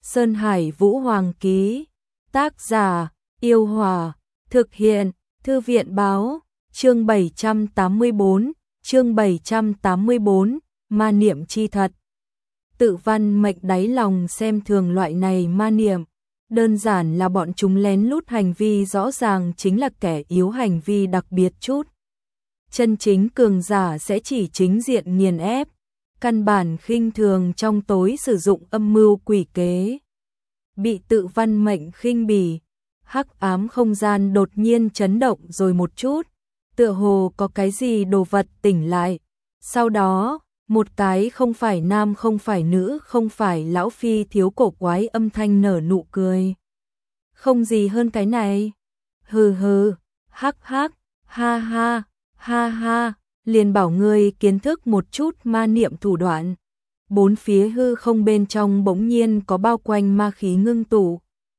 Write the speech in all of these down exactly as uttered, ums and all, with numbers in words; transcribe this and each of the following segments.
Sơn Hải Vũ Hoàng ký. Tác giả, Yêu Hòa. Thực hiện, Thư viện Báo. Chương bảy trăm tám mươi bốn, chương bảy trăm tám mươi bốn, ma niệm chi thật. Tự văn mệnh đáy lòng xem thường loại này ma niệm. Đơn giản là bọn chúng lén lút hành vi rõ ràng chính là kẻ yếu hành vi đặc biệt chút. Chân chính cường giả sẽ chỉ chính diện nghiền ép, căn bản khinh thường trong tối sử dụng âm mưu quỷ kế. Bị tự văn mệnh khinh bỉ, hắc ám không gian đột nhiên chấn động rồi một chút, tựa hồ có cái gì đồ vật tỉnh lại. Sau đó, một cái không phải nam không phải nữ không phải lão phi thiếu cổ quái âm thanh nở nụ cười. Không gì hơn cái này. Hừ hừ, hắc hắc, ha ha, ha ha, liền bảo ngươi kiến thức một chút ma niệm thủ đoạn. Bốn phía hư không bên trong bỗng nhiên có bao quanh ma khí ngưng tụ,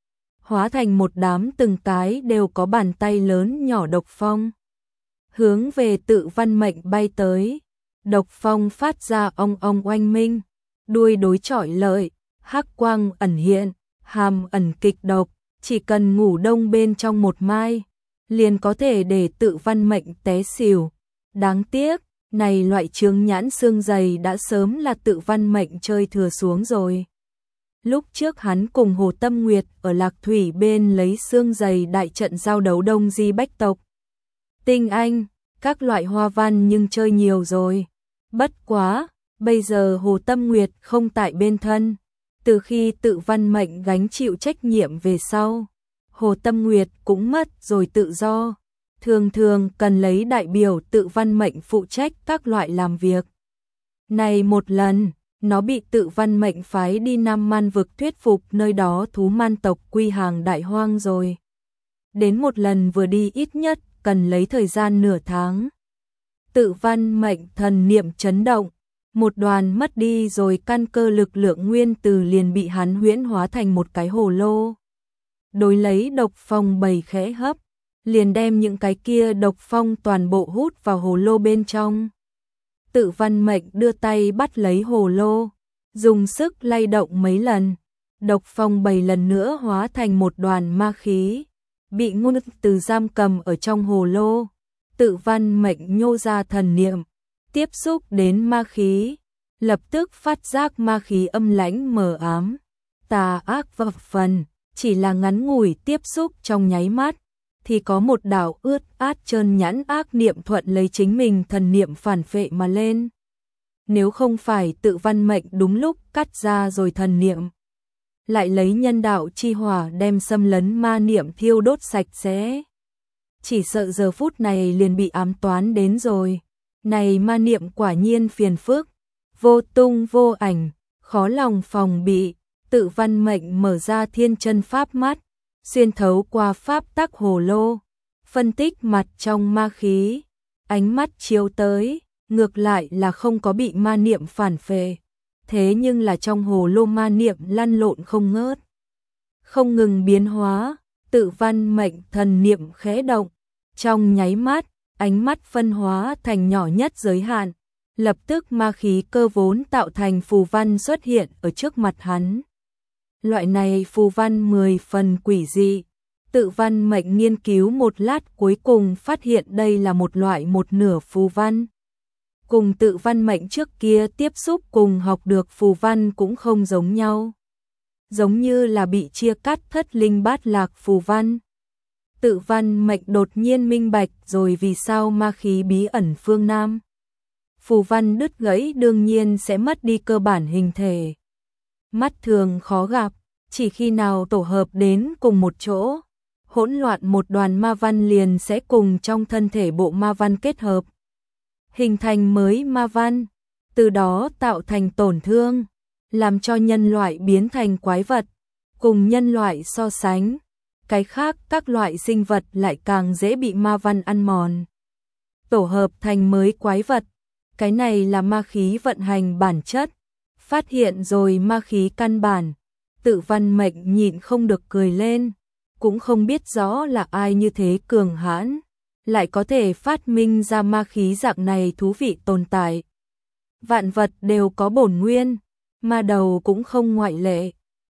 hóa thành một đám từng cái đều có bàn tay lớn nhỏ độc phong, hướng về tự văn mệnh bay tới. Độc phong phát ra ong ong oanh minh, đuôi đối chọi lợi, hắc quang ẩn hiện, hàm ẩn kịch độc, chỉ cần ngủ đông bên trong một mai, liền có thể để tự văn mệnh té xỉu. Đáng tiếc, này loại chướng nhãn xương dày đã sớm là tự văn mệnh chơi thừa xuống rồi. Lúc trước hắn cùng Hồ Tâm Nguyệt ở Lạc Thủy bên lấy xương dày đại trận giao đấu Đông Di Bách tộc. Tinh Anh, các loại hoa văn nhưng chơi nhiều rồi. Bất quá, bây giờ Hồ Tâm Nguyệt không tại bên thân. Từ khi tự văn mệnh gánh chịu trách nhiệm về sau, Hồ Tâm Nguyệt cũng mất rồi tự do. Thường thường cần lấy đại biểu tự văn mệnh phụ trách các loại làm việc. Này một lần, nó bị tự văn mệnh phái đi Nam Man vực thuyết phục nơi đó thú man tộc quy hàng đại hoang rồi. Đến một lần vừa đi ít nhất cần lấy thời gian nửa tháng. Tự văn mệnh thần niệm chấn động, một đoàn mất đi rồi căn cơ lực lượng nguyên từ liền bị hắn huyễn hóa thành một cái hồ lô. Đối lấy độc phong bầy khẽ hấp, liền đem những cái kia độc phong toàn bộ hút vào hồ lô bên trong. Tự văn mệnh đưa tay bắt lấy hồ lô, dùng sức lay động mấy lần, độc phong bầy lần nữa hóa thành một đoàn ma khí, bị ngôn từ giam cầm ở trong hồ lô. Tự văn mệnh nhô ra thần niệm, tiếp xúc đến ma khí, lập tức phát giác ma khí âm lãnh mờ ám, tà ác vập phần, chỉ là ngắn ngủi tiếp xúc trong nháy mắt, thì có một đạo ướt át trơn nhẵn ác niệm thuận lấy chính mình thần niệm phản phệ mà lên. Nếu không phải tự văn mệnh đúng lúc cắt ra rồi thần niệm, lại lấy nhân đạo chi hỏa đem xâm lấn ma niệm thiêu đốt sạch sẽ, chỉ sợ giờ phút này liền bị ám toán đến rồi. Này ma niệm quả nhiên phiền phức, vô tung vô ảnh, khó lòng phòng bị. Tự văn mệnh mở ra thiên chân pháp mắt, xuyên thấu qua pháp tắc hồ lô, phân tích mặt trong ma khí, ánh mắt chiếu tới, ngược lại là không có bị ma niệm phản phệ, thế nhưng là trong hồ lô ma niệm lăn lộn không ngớt, không ngừng biến hóa. Tự văn mệnh thần niệm khẽ động, trong nháy mắt, ánh mắt phân hóa thành nhỏ nhất giới hạn, lập tức ma khí cơ vốn tạo thành phù văn xuất hiện ở trước mặt hắn. Loại này phù văn mười phần quỷ dị, tự văn mệnh nghiên cứu một lát cuối cùng phát hiện đây là một loại một nửa phù văn. Cùng tự văn mệnh trước kia tiếp xúc cùng học được phù văn cũng không giống nhau. Giống như là bị chia cắt thất linh bát lạc phù văn. Tự văn mệnh đột nhiên minh bạch rồi vì sao ma khí bí ẩn phương Nam. Phù văn đứt gãy đương nhiên sẽ mất đi cơ bản hình thể. Mắt thường khó gặp, chỉ khi nào tổ hợp đến cùng một chỗ, hỗn loạn một đoàn ma văn liền sẽ cùng trong thân thể bộ ma văn kết hợp, hình thành mới ma văn, từ đó tạo thành tổn thương, làm cho nhân loại biến thành quái vật. Cùng nhân loại so sánh, cái khác các loại sinh vật lại càng dễ bị ma văn ăn mòn, tổ hợp thành mới quái vật. Cái này là ma khí vận hành bản chất. Phát hiện rồi ma khí căn bản, tự văn mệnh nhịn không được cười lên, cũng không biết rõ là ai như thế cường hãn, lại có thể phát minh ra ma khí dạng này thú vị tồn tại. Vạn vật đều có bổn nguyên, ma đầu cũng không ngoại lệ.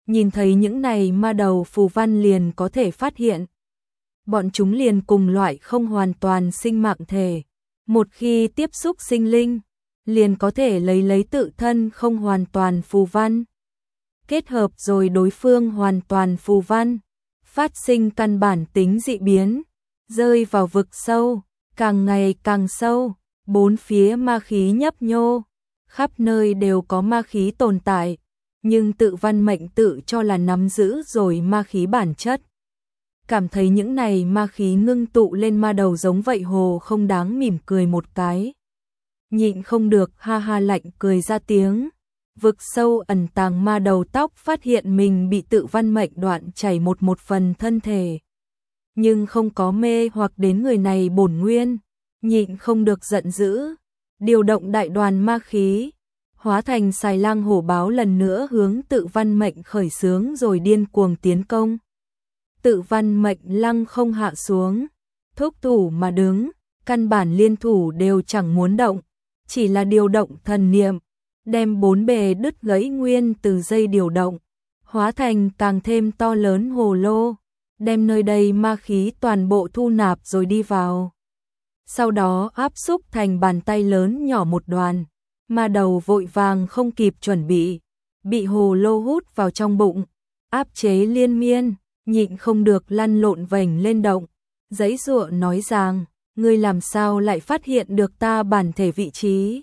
nhìn thấy những này ma đầu phù văn liền có thể phát hiện. Bọn chúng liền cùng loại không hoàn toàn sinh mạng thể. Một khi tiếp xúc sinh linh, liền có thể lấy lấy tự thân không hoàn toàn phù văn. Kết hợp rồi đối phương hoàn toàn phù văn, phát sinh căn bản tính dị biến, rơi vào vực sâu, càng ngày càng sâu, bốn phía ma khí nhấp nhô, khắp nơi đều có ma khí tồn tại, nhưng tự văn mệnh tự cho là nắm giữ rồi ma khí bản chất. Cảm thấy những này ma khí ngưng tụ lên ma đầu giống vậy hồ không đáng mỉm cười một cái. Nhịn không được ha ha lạnh cười ra tiếng. Vực sâu ẩn tàng ma đầu tóc phát hiện mình bị tự văn mệnh đoạn chảy một một phần thân thể. Nhưng không có mê hoặc đến người này bổn nguyên, nhịn không được giận dữ. Điều động đại đoàn ma khí, hóa thành xài lang hổ báo lần nữa hướng tự văn mệnh khởi xướng rồi điên cuồng tiến công. Tự văn mệnh lăng không hạ xuống, thúc thủ mà đứng, căn bản liên thủ đều chẳng muốn động, chỉ là điều động thần niệm, đem bốn bề đứt gãy nguyên từ dây điều động, hóa thành càng thêm to lớn hồ lô, đem nơi đây ma khí toàn bộ thu nạp rồi đi vào. Sau đó áp xúc thành bàn tay lớn nhỏ một đoàn, ma đầu vội vàng không kịp chuẩn bị, bị hồ lô hút vào trong bụng, áp chế liên miên, nhịn không được lăn lộn vành lên động, giãy giụa nói rằng, ngươi làm sao lại phát hiện được ta bản thể vị trí?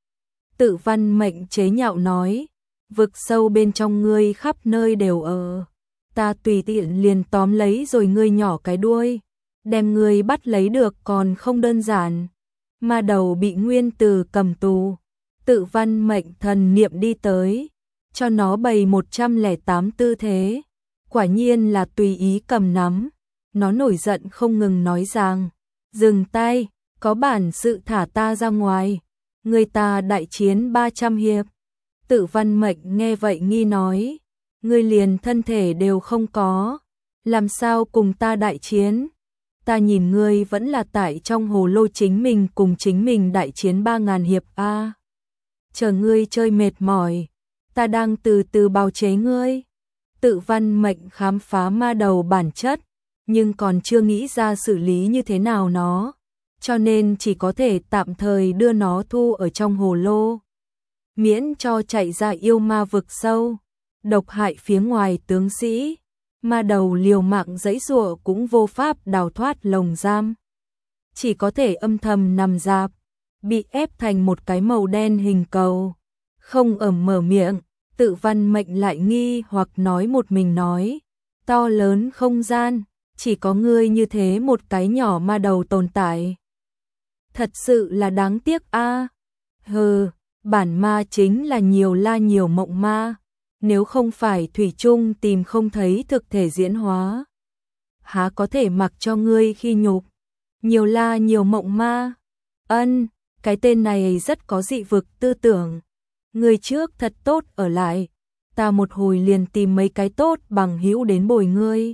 Tự văn mệnh chế nhạo nói, vực sâu bên trong ngươi khắp nơi đều ở, ta tùy tiện liền tóm lấy rồi ngươi nhỏ cái đuôi, đem ngươi bắt lấy được còn không đơn giản. Ma đầu bị nguyên tử cầm tù, tự văn mệnh thần niệm đi tới, cho nó bày một trăm lẻ tám tư thế, quả nhiên là tùy ý cầm nắm. Nó nổi giận không ngừng nói rằng, dừng tay, có bản sự thả ta ra ngoài, người ta đại chiến ba trăm hiệp. Tự văn mệnh nghe vậy nghi nói, ngươi liền thân thể đều không có, làm sao cùng ta đại chiến? Ta nhìn ngươi vẫn là tại trong hồ lô chính mình cùng chính mình đại chiến ba ngàn hiệp a. À, chờ ngươi chơi mệt mỏi, ta đang từ từ bào chế ngươi. Tự văn mệnh khám phá ma đầu bản chất, nhưng còn chưa nghĩ ra xử lý như thế nào nó, cho nên chỉ có thể tạm thời đưa nó thu ở trong hồ lô, miễn cho chạy ra yêu ma vực sâu, độc hại phía ngoài tướng sĩ. Ma đầu liều mạng giãy giụa cũng vô pháp đào thoát lồng giam, chỉ có thể âm thầm nằm rạp, bị ép thành một cái màu đen hình cầu, không ẩm mở miệng. Tự văn mệnh lại nghi hoặc nói một mình nói, to lớn không gian, chỉ có ngươi như thế một cái nhỏ ma đầu tồn tại. Thật sự là đáng tiếc a. À. Hừ, bản ma chính là nhiều la nhiều mộng ma, nếu không phải thủy chung tìm không thấy thực thể diễn hóa, há có thể mặc cho ngươi khi nhục. Nhiều la nhiều mộng ma, ân, cái tên này rất có dị vực tư tưởng. Ngươi trước thật tốt ở lại, ta một hồi liền tìm mấy cái tốt bằng hữu đến bồi ngươi.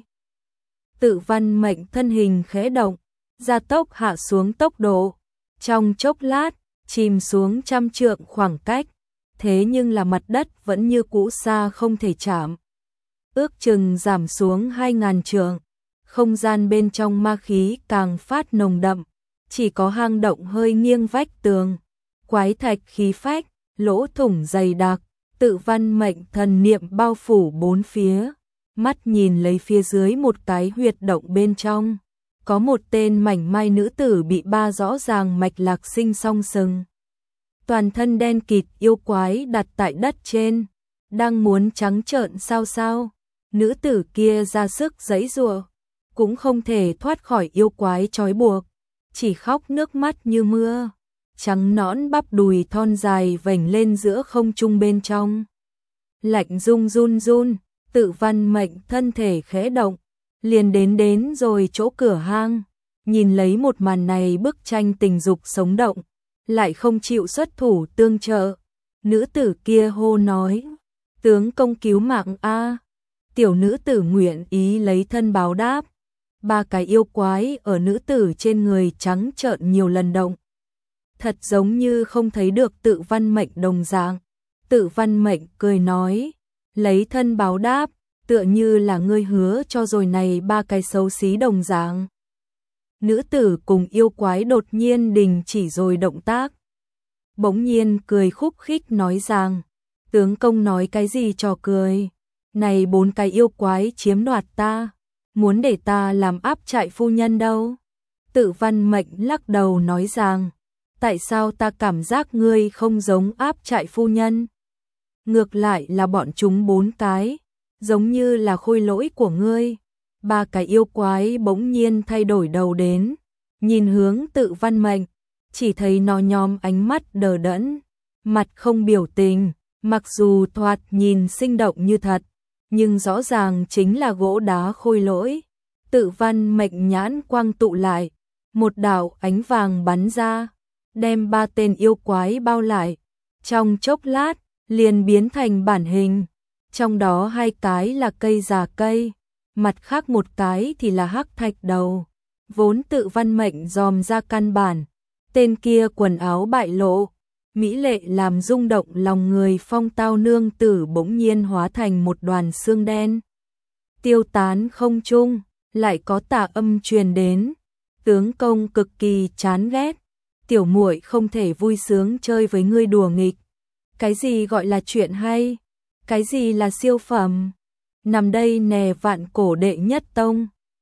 Tự văn mệnh thân hình khẽ động, gia tốc hạ xuống tốc độ, trong chốc lát, chìm xuống trăm trượng khoảng cách, thế nhưng là mặt đất vẫn như cũ xa không thể chạm. Ước chừng giảm xuống hai ngàn trượng, không gian bên trong ma khí càng phát nồng đậm, chỉ có hang động hơi nghiêng vách tường, quái thạch khí phách, lỗ thủng dày đặc, tự văn mệnh thần niệm bao phủ bốn phía, mắt nhìn lấy phía dưới một cái huyệt động bên trong, có một tên mảnh mai nữ tử bị ba rõ ràng mạch lạc sinh song sừng. Toàn thân đen kịt yêu quái đặt tại đất trên, đang muốn trắng trợn sao sao, nữ tử kia ra sức giãy giụa, cũng không thể thoát khỏi yêu quái trói buộc, chỉ khóc nước mắt như mưa. Trắng nõn bắp đùi thon dài vểnh lên giữa không trung bên trong. Lạnh rung run run, tự văn mệnh thân thể khẽ động, liền đến đến rồi chỗ cửa hang, nhìn lấy một màn này bức tranh tình dục sống động, lại không chịu xuất thủ tương trợ. Nữ tử kia hô nói, tướng công cứu mạng a. Tiểu nữ tử nguyện ý lấy thân báo đáp. Ba cái yêu quái ở nữ tử trên người trắng trợn nhiều lần động, thật giống như không thấy được tự văn mệnh đồng dạng. Tự văn mệnh cười nói, lấy thân báo đáp, tựa như là ngươi hứa cho rồi này ba cái xấu xí đồng dạng. Nữ tử cùng yêu quái đột nhiên đình chỉ rồi động tác. Bỗng nhiên cười khúc khích nói rằng, tướng công nói cái gì trò cười, này bốn cái yêu quái chiếm đoạt ta, muốn để ta làm áp trại phu nhân đâu. Tự Văn Mệnh lắc đầu nói rằng, tại sao ta cảm giác ngươi không giống áp trại phu nhân? Ngược lại là bọn chúng bốn cái, giống như là khôi lỗi của ngươi. Ba cái yêu quái bỗng nhiên thay đổi đầu đến, nhìn hướng Tự Văn Mệnh, chỉ thấy nó nhòm ánh mắt đờ đẫn, mặt không biểu tình, mặc dù thoạt nhìn sinh động như thật, nhưng rõ ràng chính là gỗ đá khôi lỗi. Tự Văn Mệnh nhãn quang tụ lại, một đạo ánh vàng bắn ra, đem ba tên yêu quái bao lại, trong chốc lát liền biến thành bản hình, trong đó hai cái là cây già cây, mặt khác một cái thì là hắc thạch đầu. Vốn Tự Văn Mệnh dòm ra căn bản, tên kia quần áo bại lộ, mỹ lệ làm rung động lòng người phong tao nương tử bỗng nhiên hóa thành một đoàn xương đen. Tiêu tán không trung, lại có tà âm truyền đến, tướng công cực kỳ chán ghét, tiểu muội không thể vui sướng chơi với ngươi đùa nghịch. Cái gì gọi là chuyện hay? Cái gì là siêu phẩm? Nằm đây nè vạn cổ đệ nhất tông.